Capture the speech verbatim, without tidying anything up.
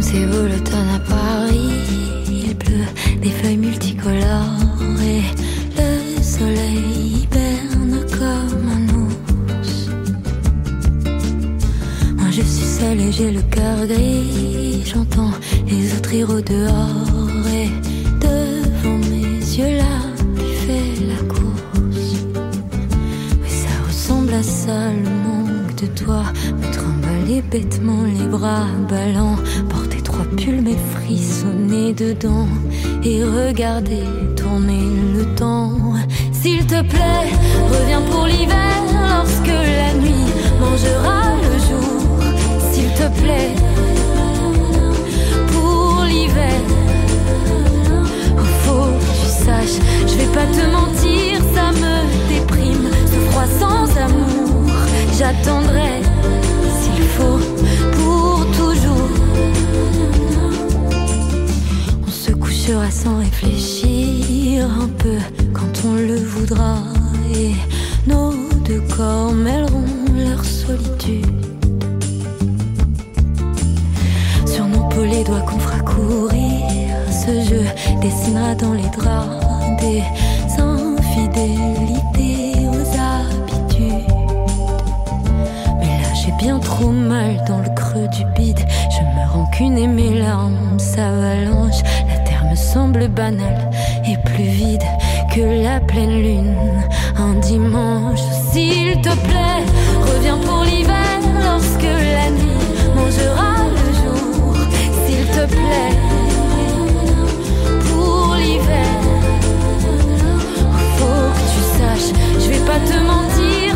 C'est beau l'automne à Paris, il pleut des feuilles multicolores et le soleil hiberne comme un ours. Moi je suis seule et j'ai le cœur gris, j'entends les autres rire au dehors et devant mes yeux la pluie fait la course. Oui ça ressemble à ça le manque de toi, me trimballer bêtement les bras ballants, porter trois pulls mais frissonner dedans et regarder tourner le temps. S'il te plaît, reviens pour l'hiver lorsque la nuit mangera le jour. S'il te plaît, pour l'hiver, oh, faut que tu saches, je vais pas te mentir, ça me déprime, ce froid sans amour. J'attendrai s'il faut pour toujours. On se couchera sans réfléchir un peu quand on le voudra et nos deux corps mêleront leur solitude. Sur nos peaux les doigts qu'on fera courir, ce jeu dessinera dans les draps des infidélités aux habitudes. Mais là j'ai bien trop mal dans le creux du bide, je me rancune et mes larmes s'avalanchent. La terre me semble banale et plus vide que la pleine lune un dimanche. S'il te plaît, reviens pour l'hiver lorsque la nuit mangera le jour. S'il te plaît, pour l'hiver, faut que tu saches, je vais pas te mentir,